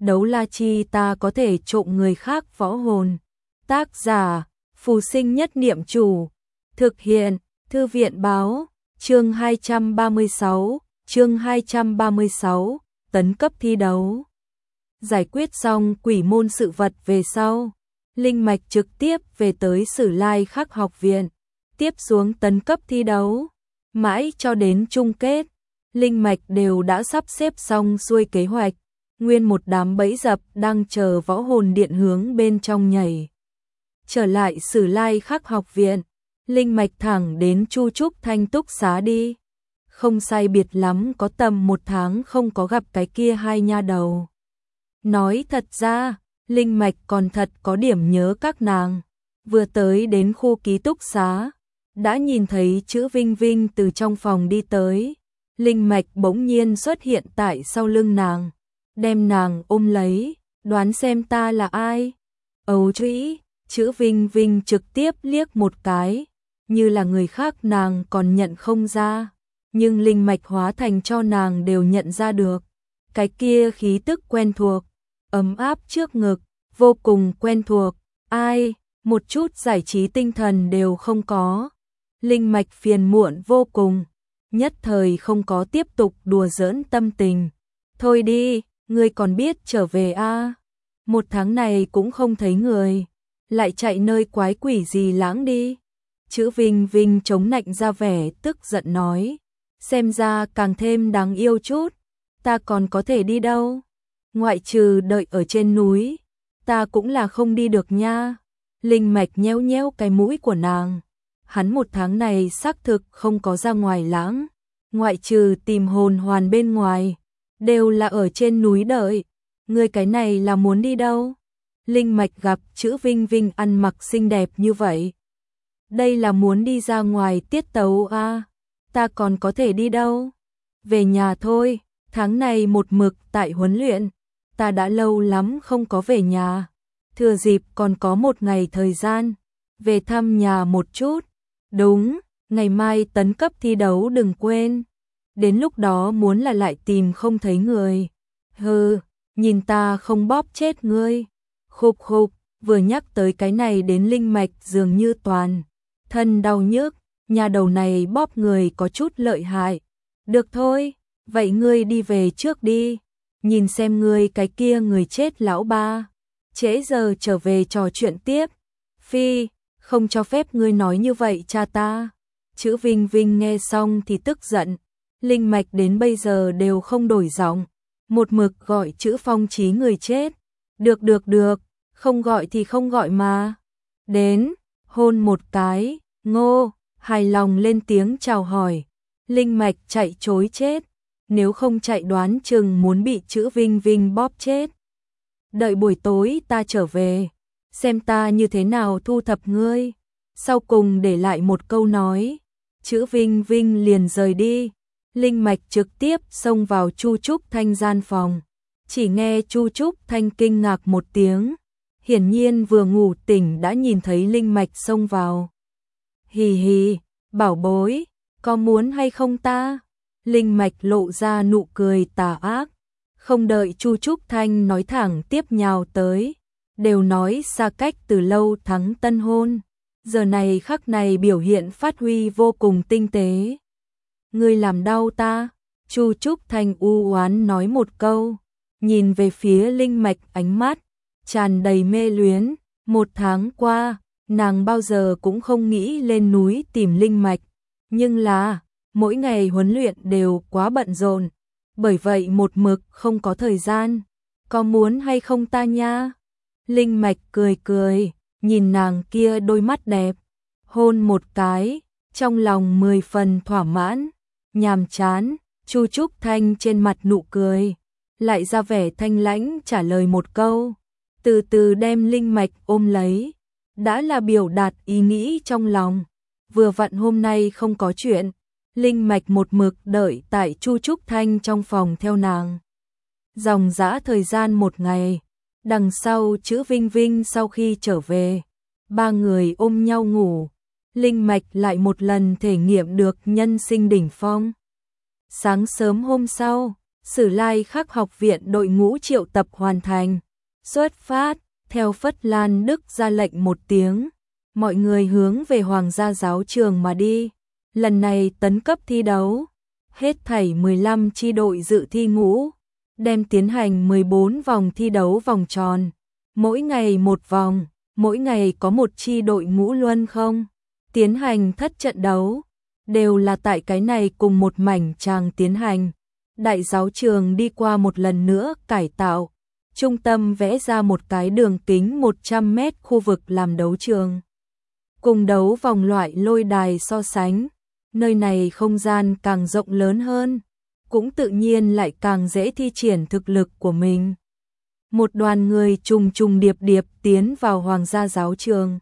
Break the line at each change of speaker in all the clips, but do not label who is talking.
đấu la chi ta có thể trộm người khác võ hồn. Tác giả, Phù Sinh Nhất Niệm Chủ. Thực hiện, Thư viện Báo. Chương 236, tấn cấp thi đấu. Giải quyết xong quỷ môn sự vật về sau, linh mạch trực tiếp về tới Sử Lai Khắc học viện, tiếp xuống tấn cấp thi đấu. Mãi cho đến chung kết, linh mạch đều đã sắp xếp xong xuôi kế hoạch, nguyên một đám bẫy dập đang chờ võ hồn điện hướng bên trong nhảy. Trở lại Sử Lai Khắc học viện, linh mạch thẳng đến Chu Trúc Thanh túc xá đi. Không sai biệt lắm có tầm 1 tháng không có gặp cái kia hai nha đầu. Nói thật ra, linh mạch còn thật có điểm nhớ các nàng. Vừa tới đến khu ký túc xá, đã nhìn thấy chữ Vinh Vinh từ trong phòng đi tới. Linh mạch bỗng nhiên xuất hiện tại sau lưng nàng, đem nàng ôm lấy, đoán xem ta là ai. Ấu trĩ, chữ Vinh Vinh trực tiếp liếc một cái, như là người khác nàng còn nhận không ra, nhưng linh mạch hóa thành cho nàng đều nhận ra được. Cái kia khí tức quen thuộc, ấm áp trước ngực, vô cùng quen thuộc, ai, một chút giải trí tinh thần đều không có. Linh mạch phiền muộn vô cùng, nhất thời không có tiếp tục đùa giỡn tâm tình. Thôi đi, ngươi còn biết trở về a? 1 tháng này cũng không thấy người, lại chạy nơi quái quỷ gì lãng đi. Chữ Vinh Vinh chống nạnh ra vẻ tức giận nói, xem ra càng thêm đáng yêu chút, ta còn có thể đi đâu? Ngoại trừ đợi ở trên núi, ta cũng là không đi được nha. Linh mạch nhéo nhéo cái mũi của nàng. Hắn 1 tháng này xác thực không có ra ngoài lãng, ngoại trừ tìm hồn hoàn bên ngoài, đều là ở trên núi đợi. Ngươi cái này là muốn đi đâu? Linh mạch gặp chữ Vinh Vinh ăn mặc xinh đẹp như vậy, đây là muốn đi ra ngoài tiết tấu a. Ta còn có thể đi đâu? Về nhà thôi, tháng này một mực tại huấn luyện, ta đã lâu lắm không có về nhà. Thừa dịp còn có 1 ngày thời gian, về thăm nhà một chút. Đúng, ngày mai tấn cấp thi đấu đừng quên. Đến lúc đó muốn là lại tìm không thấy người. Hừ, nhìn ta không bóp chết ngươi. Khục khục, vừa nhắc tới cái này đến linh mạch dường như toàn thân đau nhức, nhà đầu này bóp người có chút lợi hại. Được thôi, vậy ngươi đi về trước đi, nhìn xem ngươi cái kia người chết lão ba, trễ giờ trở về trò chuyện tiếp. Phi, không cho phép ngươi nói như vậy cha ta. Chữ Vinh Vinh nghe xong thì tức giận, linh mạch đến bây giờ đều không đổi giọng, một mực gọi chữ Phong Chí người chết. Được, không gọi thì không gọi mà. Đến, hôn một cái, ngô, hài lòng lên tiếng chào hỏi. Linh mạch chạy trối chết, nếu không chạy đoán chừng muốn bị chữ Vinh Vinh bóp chết. Đợi buổi tối ta trở về, xem ta như thế nào thu thập ngươi. Sau cùng để lại một câu nói, chữ Vinh Vinh liền rời đi. Linh mạch trực tiếp xông vào Chu Trúc Thanh gian phòng, chỉ nghe Chu Trúc Thanh kinh ngạc một tiếng, hiển nhiên vừa ngủ tỉnh đã nhìn thấy linh mạch xông vào. Hì hì, bảo bối, có muốn hay không ta? Linh mạch lộ ra nụ cười tà ác, không đợi Chu Trúc Thanh nói thẳng tiếp nhào tới. Đều nói xa cách từ lâu thắng tân hôn, giờ này khắc này biểu hiện phát huy vô cùng tinh tế. Ngươi làm đau ta, Chu Trúc Thanh u oán nói một câu, nhìn về phía linh mạch ánh mắt tràn đầy mê luyến. 1 tháng qua, nàng bao giờ cũng không nghĩ lên núi tìm linh mạch, nhưng là mỗi ngày huấn luyện đều quá bận rộn, bởi vậy một mực không có thời gian. Có muốn hay không ta nha? Linh mạch cười, nhìn nàng kia đôi mắt đẹp, hôn một cái, trong lòng 10 phần thỏa mãn. Nhàm chán, Chu Trúc Thanh trên mặt nụ cười, lại ra vẻ thanh lãnh trả lời một câu, từ từ đem linh mạch ôm lấy, đã là biểu đạt ý nghĩ trong lòng. Vừa vặn hôm nay không có chuyện, linh mạch một mực đợi tại Chu Trúc Thanh trong phòng theo nàng. Dòng dã thời gian 1 ngày, đằng sau chữ Vinh Vinh sau khi trở về, 3 người ôm nhau ngủ. Linh mạch lại một lần thể nghiệm được nhân sinh đỉnh phong. Sáng sớm hôm sau, Sử Lai Khắc học viện đội ngũ triệu tập hoàn thành. Xuất phát, theo Phất Lan Đức ra lệnh một tiếng, mọi người hướng về Hoàng gia giáo trường mà đi. Lần này tấn cấp thi đấu, hết thảy 15 chi đội dự thi ngũ, đem tiến hành 14 vòng thi đấu vòng tròn, mỗi ngày một vòng, mỗi ngày có một chi đội ngũ luân không, tiến hành thất trận đấu, đều là tại cái này cùng một mảnh tràng tiến hành. Đại giáo trường đi qua một lần nữa cải tạo, trung tâm vẽ ra một cái đường kính 100 mét khu vực làm đấu trường. Cùng đấu vòng loại lôi đài so sánh, nơi này không gian càng rộng lớn hơn, cũng tự nhiên lại càng dễ thi triển thực lực của mình. Một đoàn người trùng trùng điệp điệp tiến vào Hoàng gia giáo trường.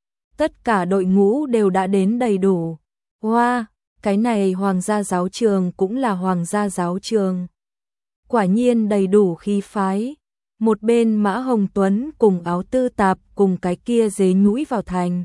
Tất cả đội ngũ đều đã đến đầy đủ. Wow, cái này Hoàng gia giáo trường cũng là Hoàng gia giáo trường. Quả nhiên đầy đủ khí phái. Một bên Mã Hồng Tuấn cùng Áo Tư Tạp cùng cái kia dế nhũi vào thành.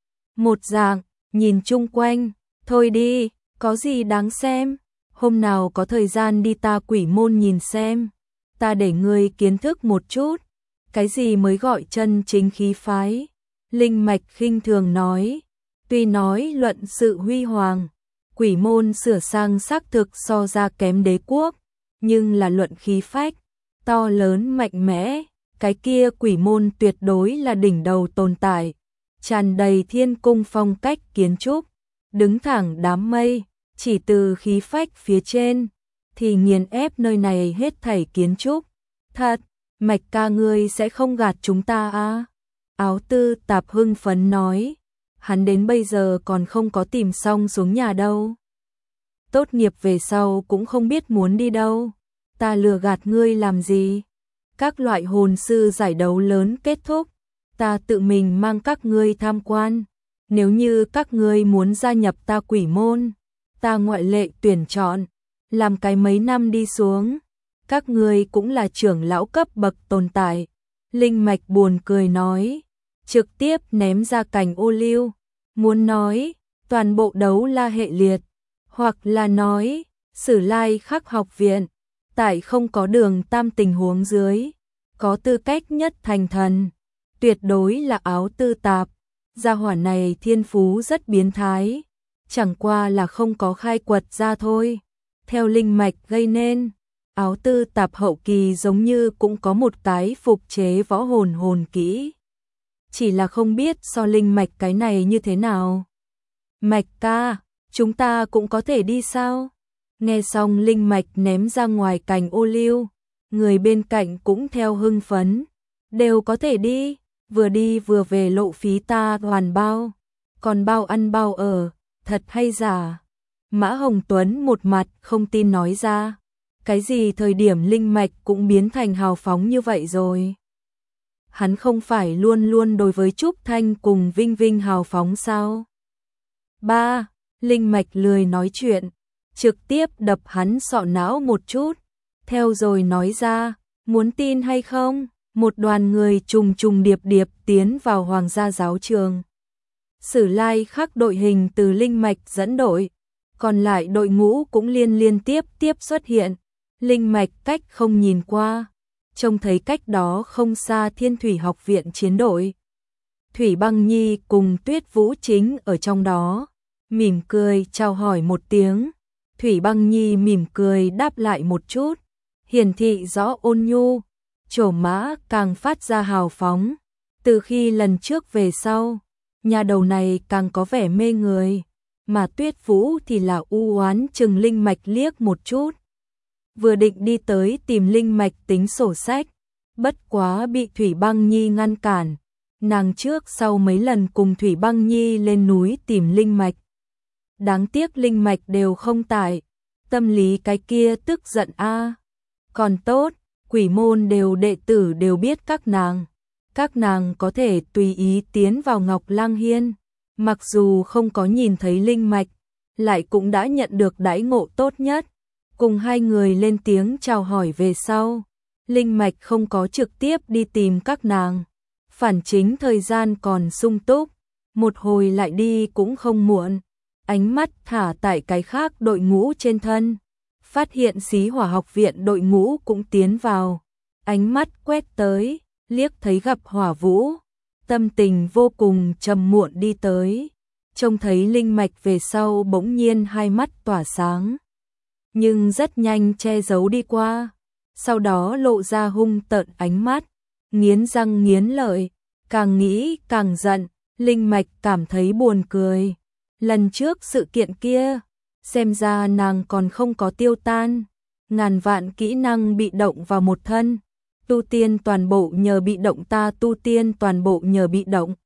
Một dạng, nhìn chung quanh, thôi đi, có gì đáng xem, hôm nào có thời gian đi ta Quỷ Môn nhìn xem, ta để ngươi kiến thức một chút, cái gì mới gọi chân chính khí phái. Linh Mạch khinh thường nói, tuy nói luận sự huy hoàng, Quỷ Môn sửa sang xác thực so ra kém Đế Quốc, nhưng là luận khí phách, to lớn mạnh mẽ, cái kia Quỷ Môn tuyệt đối là đỉnh đầu tồn tại, tràn đầy thiên cung phong cách kiến trúc, đứng thẳng đám mây, chỉ từ khí phách phía trên, thì nghiền ép nơi này hết thảy kiến trúc. Thật, Mạch ca ngươi sẽ không gạt chúng ta à? Áo Tư Tạp hưng phấn nói, hắn đến bây giờ còn không có tìm xong xuống nhà đâu. Tốt nghiệp về sau cũng không biết muốn đi đâu, ta lừa gạt ngươi làm gì? Các loại hồn sư giải đấu lớn kết thúc, ta tự mình mang các ngươi tham quan. Nếu như các ngươi muốn gia nhập ta Quỷ Môn, ta ngoại lệ tuyển chọn, làm cái mấy năm đi xuống, các ngươi cũng là trưởng lão cấp bậc tồn tại. Linh Mạch buồn cười nói, trực tiếp ném ra cành ô liu, muốn nói, toàn bộ đấu la hệ liệt, hoặc là nói, Sử Lai Khắc học viện, tại không có đường tam tình huống dưới, có tư cách nhất thành thần, tuyệt đối là Áo Tư Tạp. Gia hỏa này thiên phú rất biến thái, chẳng qua là không có khai quật ra thôi. Theo Linh Mạch gây nên, Áo Tư Tạp hậu kỳ giống như cũng có một cái phục chế võ hồn kỹ. Chỉ là không biết so Linh Mạch cái này như thế nào. Mạch ca, chúng ta cũng có thể đi sao? Nghe xong Linh Mạch ném ra ngoài cành ô liu, người bên cạnh cũng theo hưng phấn, đều có thể đi. Vừa đi vừa về lộ phí ta hoàn bao, còn bao ăn bao ở, thật hay giả? Mã Hồng Tuấn một mặt không tin nói ra, cái gì thời điểm Linh Mạch cũng biến thành hào phóng như vậy rồi? Hắn không phải luôn luôn đối với Trúc Thanh cùng Vinh Vinh hào phóng sao? Ba, Linh Mạch lười nói chuyện, trực tiếp đập hắn sọ não một chút, theo rồi nói ra, muốn tin hay không? Một đoàn người trùng trùng điệp điệp tiến vào Hoàng gia giáo trường. Sử Lai Khắc đội hình từ Linh Mạch dẫn đội, còn lại đội ngũ cũng liên tiếp xuất hiện. Linh Mạch cách không nhìn qua, trông thấy cách đó không xa Thiên Thủy học viện chiến đội. Thủy Băng Nhi cùng Tuyết Vũ chính ở trong đó, mỉm cười chào hỏi một tiếng. Thủy Băng Nhi mỉm cười đáp lại một chút, hiển thị rõ ôn nhu. Trổ mã càng phát ra hào phóng, từ khi lần trước về sau, nhà đầu này càng có vẻ mê người, mà Tuyết Vũ thì là u oán chừng Linh Mạch liếc một chút. Vừa định đi tới tìm Linh Mạch tính sổ sách, bất quá bị Thủy Băng Nhi ngăn cản, nàng trước sau mấy lần cùng Thủy Băng Nhi lên núi tìm Linh Mạch. Đáng tiếc Linh Mạch đều không tại, tâm lý cái kia tức giận a. Còn tốt, Quỷ Môn đều đệ tử đều biết các nàng có thể tùy ý tiến vào Ngọc Lang Hiên, mặc dù không có nhìn thấy Linh Mạch, lại cũng đã nhận được đãi ngộ tốt nhất. Cùng hai người lên tiếng chào hỏi về sau, Linh Mạch không có trực tiếp đi tìm các nàng, phản chính thời gian còn sung túc, một hồi lại đi cũng không muộn, ánh mắt thả tại cái khác đội ngũ trên thân, phát hiện Xí Hỏa học viện đội ngũ cũng tiến vào, ánh mắt quét tới, liếc thấy gặp Hỏa Vũ, tâm tình vô cùng trầm muộn đi tới, trông thấy linh mạch về sau bỗng nhiên hai mắt tỏa sáng, nhưng rất nhanh che giấu đi qua, sau đó lộ ra hung tợn ánh mắt, nghiến răng nghiến lợi, càng nghĩ càng giận, linh mạch cảm thấy buồn cười. Lần trước sự kiện kia, xem ra nàng còn không có tiêu tan, ngàn vạn kỹ năng bị động vào một thân, tu tiên toàn bộ nhờ bị động ta tu tiên toàn bộ nhờ bị động,